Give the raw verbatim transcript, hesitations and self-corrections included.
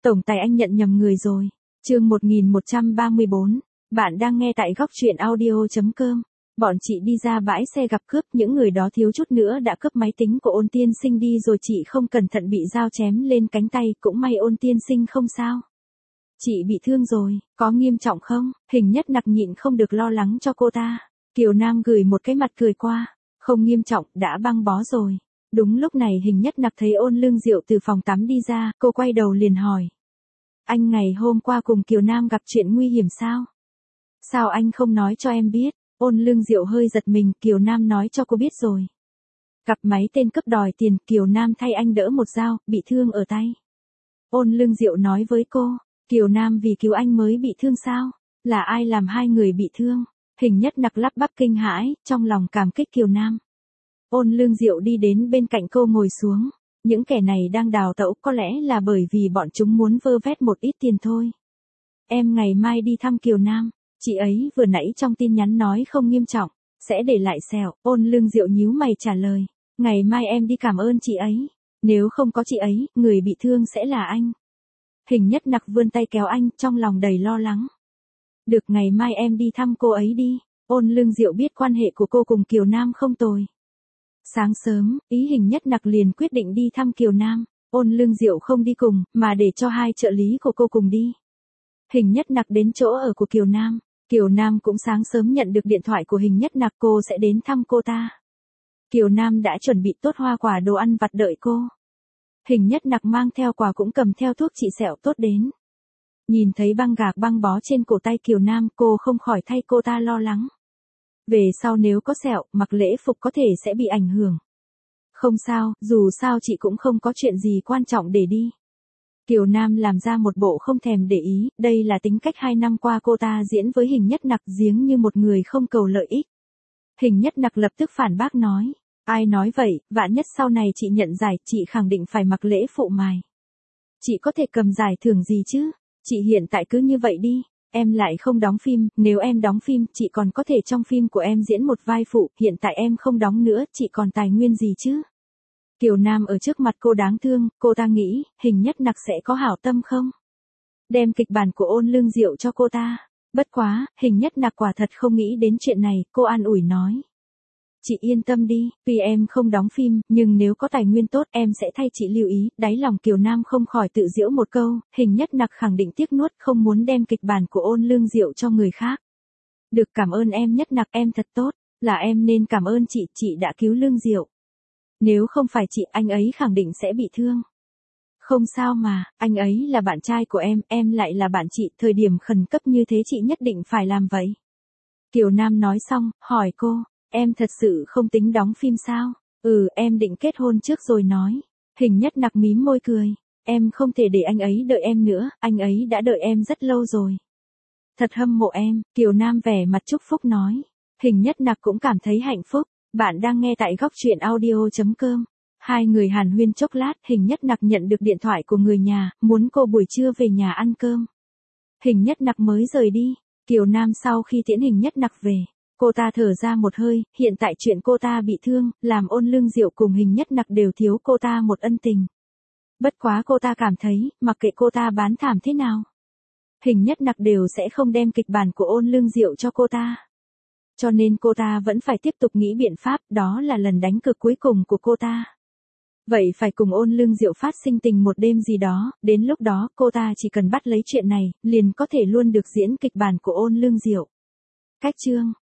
Tổng tài anh nhận nhầm người rồi. Chương một nghìn một trăm ba mươi bốn. Bạn đang nghe tại góc truyện audio chấm com. Bọn chị đi ra bãi xe gặp cướp, những người đó thiếu chút nữa đã cướp máy tính của Ôn tiên sinh đi rồi, chị không cẩn thận bị dao chém lên cánh tay, cũng may Ôn tiên sinh không sao. Chị bị thương rồi, có nghiêm trọng không? Hình Nhất Nặc nhịn không được lo lắng cho cô ta. Kiều Nam gửi một cái mặt cười qua. Không nghiêm trọng, đã băng bó rồi. Đúng lúc này Hình Nhất Nặc thấy Ôn Lương Diệu từ phòng tắm đi ra, cô quay đầu liền hỏi. Anh ngày hôm qua cùng Kiều Nam gặp chuyện nguy hiểm sao? Sao anh không nói cho em biết? Ôn Lương Diệu hơi giật mình, Kiều Nam nói cho cô biết rồi. Gặp máy tên cướp đòi tiền, Kiều Nam thay anh đỡ một dao, bị thương ở tay. Ôn Lương Diệu nói với cô, Kiều Nam vì cứu anh mới bị thương sao? Là ai làm hai người bị thương? Hình Nhất Nặc lắp bắp kinh hãi, trong lòng cảm kích Kiều Nam. Ôn Lương Diệu đi đến bên cạnh cô ngồi xuống. Những kẻ này đang đào tẩu, có lẽ là bởi vì bọn chúng muốn vơ vét một ít tiền thôi. Em ngày mai đi thăm Kiều Nam. Chị ấy vừa nãy trong tin nhắn nói không nghiêm trọng, sẽ để lại sẹo. Ôn Lương Diệu nhíu mày trả lời. Ngày mai em đi cảm ơn chị ấy. Nếu không có chị ấy, người bị thương sẽ là anh. Hình Nhất Nặc vươn tay kéo anh, trong lòng đầy lo lắng. Được, ngày mai em đi thăm cô ấy đi. Ôn Lương Diệu biết quan hệ của cô cùng Kiều Nam không tồi. Sáng sớm, ý Hình Nhất Nặc liền quyết định đi thăm Kiều Nam. Ôn Lương Diệu không đi cùng, mà để cho hai trợ lý của cô cùng đi. Hình Nhất Nặc đến chỗ ở của Kiều Nam. Kiều Nam cũng sáng sớm nhận được điện thoại của Hình Nhất Nặc, cô sẽ đến thăm cô ta. Kiều Nam đã chuẩn bị tốt hoa quả đồ ăn vặt đợi cô. Hình Nhất Nặc mang theo quà cũng cầm theo thuốc trị sẹo tốt đến. Nhìn thấy băng gạc băng bó trên cổ tay Kiều Nam, cô không khỏi thay cô ta lo lắng. Về sau nếu có sẹo, mặc lễ phục có thể sẽ bị ảnh hưởng. Không sao, dù sao chị cũng không có chuyện gì quan trọng để đi. Kiều Nam làm ra một bộ không thèm để ý, đây là tính cách hai năm qua cô ta diễn với Hình Nhất Nặc, giếng như một người không cầu lợi ích. Hình Nhất Nặc lập tức phản bác nói. Ai nói vậy, vạn nhất sau này chị nhận giải, chị khẳng định phải mặc lễ phụ mài. Chị có thể cầm giải thưởng gì chứ? Chị hiện tại cứ như vậy đi. Em lại không đóng phim, nếu em đóng phim, chị còn có thể trong phim của em diễn một vai phụ, hiện tại em không đóng nữa, chị còn tài nguyên gì chứ? Kiều Nam ở trước mặt cô đáng thương, cô ta nghĩ, Hình Nhất Nặc sẽ có hảo tâm không? Đem kịch bản của Ôn Lương Diệu cho cô ta. Bất quá, Hình Nhất Nặc quả thật không nghĩ đến chuyện này, cô an ủi nói. Chị yên tâm đi, tuy em không đóng phim, nhưng nếu có tài nguyên tốt em sẽ thay chị lưu ý. Đáy lòng Kiều Nam không khỏi tự giễu một câu, Hình Nhất Nặc khẳng định tiếc nuốt, không muốn đem kịch bản của Ôn Lương Diệu cho người khác. Được, cảm ơn em Nhất Nặc, em thật tốt, là em nên cảm ơn chị, chị đã cứu Lương Diệu. Nếu không phải chị, anh ấy khẳng định sẽ bị thương. Không sao mà, anh ấy là bạn trai của em, em lại là bạn chị, thời điểm khẩn cấp như thế chị nhất định phải làm vậy. Kiều Nam nói xong, hỏi cô. Em thật sự không tính đóng phim sao? Ừ, em định kết hôn trước rồi nói. Hình Nhất Nặc mím môi cười. Em không thể để anh ấy đợi em nữa, anh ấy đã đợi em rất lâu rồi. Thật hâm mộ em, Kiều Nam vẻ mặt chúc phúc nói. Hình Nhất Nặc cũng cảm thấy hạnh phúc. Bạn đang nghe tại góc truyện audio chấm com. Hai người hàn huyên chốc lát, Hình Nhất Nặc nhận được điện thoại của người nhà, muốn cô buổi trưa về nhà ăn cơm. Hình Nhất Nặc mới rời đi. Kiều Nam sau khi tiễn Hình Nhất Nặc về. Cô ta thở ra một hơi, hiện tại chuyện cô ta bị thương, làm Ôn Lương Diệu cùng Hình Nhất Nặc đều thiếu cô ta một ân tình. Bất quá cô ta cảm thấy, mặc kệ cô ta bán thảm thế nào, Hình Nhất Nặc đều sẽ không đem kịch bản của Ôn Lương Diệu cho cô ta. Cho nên cô ta vẫn phải tiếp tục nghĩ biện pháp, đó là lần đánh cược cuối cùng của cô ta. Vậy phải cùng Ôn Lương Diệu phát sinh tình một đêm gì đó, đến lúc đó cô ta chỉ cần bắt lấy chuyện này, liền có thể luôn được diễn kịch bản của Ôn Lương Diệu. Cách chương